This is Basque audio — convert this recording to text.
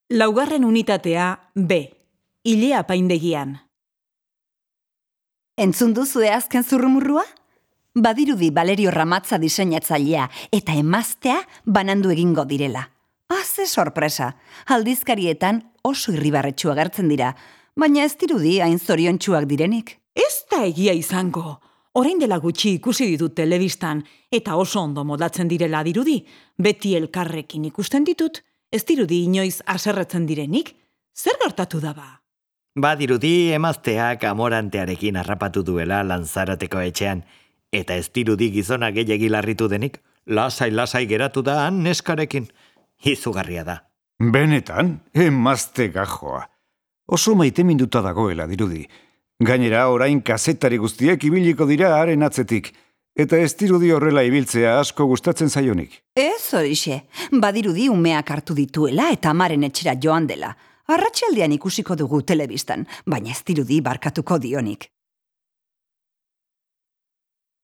Laugarren unitatea B. Ilea apaindegian. Entzun duzue azken zurrumurrua? Badirudi Valerio Ramatza diseinatzailea eta emaztea banandu egingo direla. Ze sorpresa! Aldizkarietan oso irribarretsu agertzen dira, baina ez dirudi hain zoriontsuak direnik. Ez da egia izango. Orain dela gutxi ikusi ditut telebistan eta oso ondo modatzen direla dirudi. Beti elkarrekin ikusten ditut, ez dirudi inoiz haserretzen direnik. Zer gertatu da ba? Badirudi emazteak amorantearekin harrapatu duela Lanzarateko etxean, eta ez dirudi gizona gehiegi larritu denik, lasai geratu da han neskarekin. Izugarria da. Benetan, emazte gajoa. Oso maiteminduta dagoela dirudi. Gainera, orain kazetari guztiek ibiliko dira haren atzetik, eta ez dirudi horrela ibiltzea asko gustatzen zaionik. Ez horixe, badirudi umeak hartu dituela eta amaren etxera joan dela. Arratsaldean ikusiko dugu telebistan, baina ez dirudi barkatuko dionik.